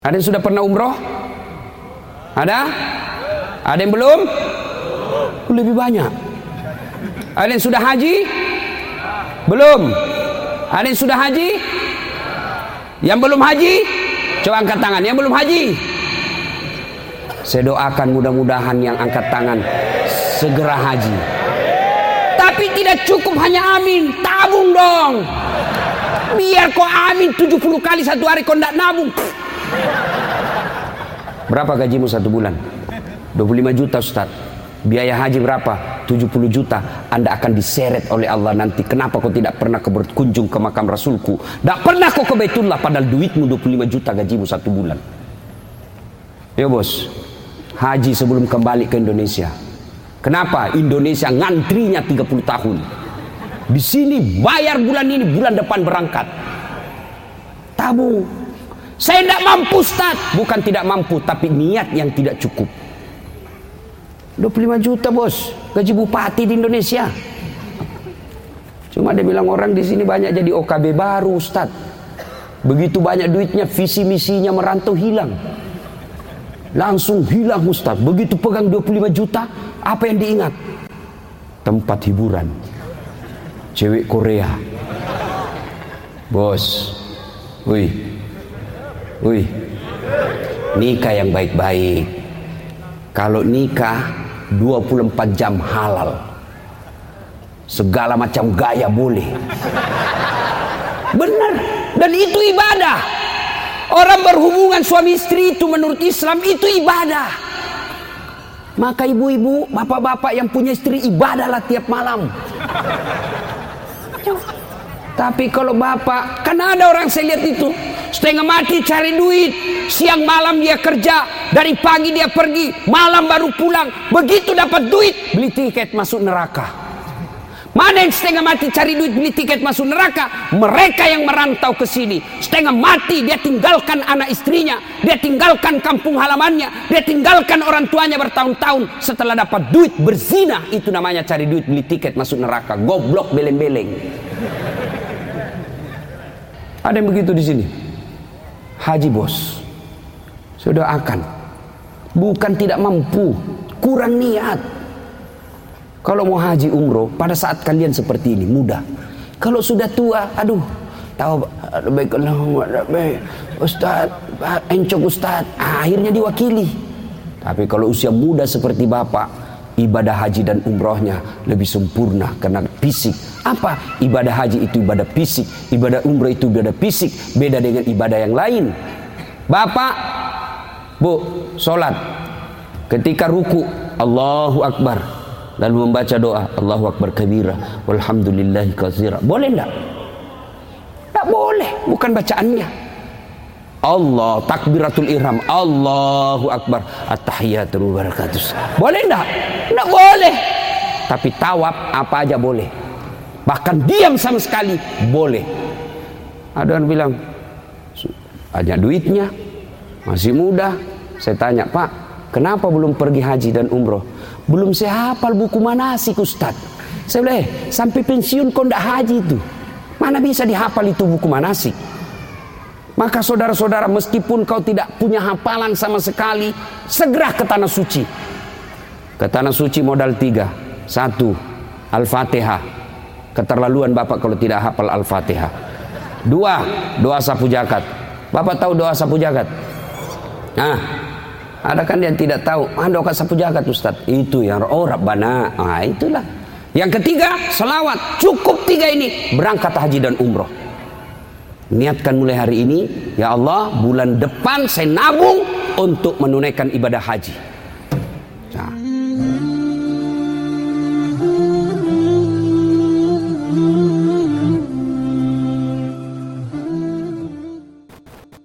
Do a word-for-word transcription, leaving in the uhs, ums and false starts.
Ada yang sudah pernah umroh? Ada? Ada yang belum? Lebih banyak. Ada yang sudah haji? Belum. Ada yang sudah haji? Yang belum haji? Coba angkat tangan. Yang belum haji? Saya doakan mudah-mudahan yang angkat tangan segera haji. Tapi tidak cukup hanya amin, tabung dong. Biar kau amin tujuh puluh kali satu hari kau tidak nabung. Berapa gajimu satu bulan? dua puluh lima juta Ustaz. Biaya haji berapa? tujuh puluh juta. Anda akan diseret oleh Allah nanti. Kenapa kau tidak pernah kau berkunjung ke makam Rasulku? Tidak pernah kau ke Baitullah, padahal duitmu dua puluh lima juta gajimu satu bulan. Ya bos, haji sebelum kembali ke Indonesia. Kenapa? Indonesia ngantrinya tiga puluh tahun. Di sini bayar bulan ini, bulan depan berangkat. Tabung. Saya tidak mampu Ustaz. Bukan tidak mampu, tapi niat yang tidak cukup. dua puluh lima juta bos, gaji bupati di Indonesia. Cuma dia bilang orang di sini banyak jadi O K B baru Ustaz. Begitu banyak duitnya, visi misinya merantau hilang. Langsung hilang Ustaz. Begitu pegang dua puluh lima juta, apa yang diingat? Tempat hiburan, cewek Korea. Bos, wih, wih, nikah yang baik-baik. Kalau nikah dua puluh empat jam halal, segala macam gaya boleh. Benar, dan itu ibadah. Orang berhubungan suami istri itu menurut Islam itu ibadah. Maka ibu-ibu, bapak-bapak yang punya istri ibadahlah tiap malam. Tapi kalau bapak, kan ada orang saya lihat itu setengah mati cari duit, siang malam dia kerja, dari pagi dia pergi, malam baru pulang. Begitu dapat duit, beli tiket masuk neraka. Mana yang setengah mati cari duit beli tiket masuk neraka? Mereka yang merantau ke sini. Setengah mati dia tinggalkan anak istrinya, dia tinggalkan kampung halamannya, dia tinggalkan orang tuanya bertahun-tahun. Setelah dapat duit berzina, itu namanya cari duit beli tiket masuk neraka. Goblok beleng-beleng. Ada yang begitu di sini. Haji bos, sudah akan. Bukan tidak mampu, kurang niat. Kalau mau haji umroh, pada saat kalian seperti ini mudah. Kalau sudah tua, aduh, tahu baik baik, Ustaz, encok Ustaz, akhirnya diwakili. Tapi kalau usia muda seperti bapak, ibadah haji dan umrohnya lebih sempurna karena fisik. Apa? Ibadah haji itu ibadah fisik, ibadah umroh itu ibadah fisik, beda dengan ibadah yang lain. Bapak, bu, sholat, ketika ruku, Allahu Akbar, lalu membaca doa, Allahu Akbar kabira, walhamdulillahi katsira. Boleh enggak? Tak boleh, bukan bacaannya. Allah, takbiratul ihram, Allahu Akbar, at-tahiyyatu wabarakatuh. Boleh enggak? Enggak boleh. Tapi tawaf apa aja boleh. Bahkan diam sama sekali boleh. Ada yang bilang, ada duitnya, masih muda. Saya tanya, Pak, kenapa belum pergi haji dan umroh? Belum saya hafal buku manasik Ustaz. Saya bilang, eh, sampai pensiun kau tidak haji itu. Mana bisa dihafal itu buku manasik? Maka saudara-saudara, meskipun kau tidak punya hafalan sama sekali, segera ke tanah suci. Ke tanah suci modal tiga. Satu, Al-Fatihah. Keterlaluan bapak kalau tidak hafal Al-Fatihah. Dua, doa sapu jagat. Bapak tahu doa sapu jagat? Nah, ada kan yang tidak tahu, ah, doa sapu jagat Ustaz. Itu yang oh Rabbana. Ah, itulah. Yang ketiga, selawat. Cukup tiga ini, berangkat haji dan umroh. Niatkan mulai hari ini, ya Allah, bulan depan saya nabung untuk menunaikan ibadah haji.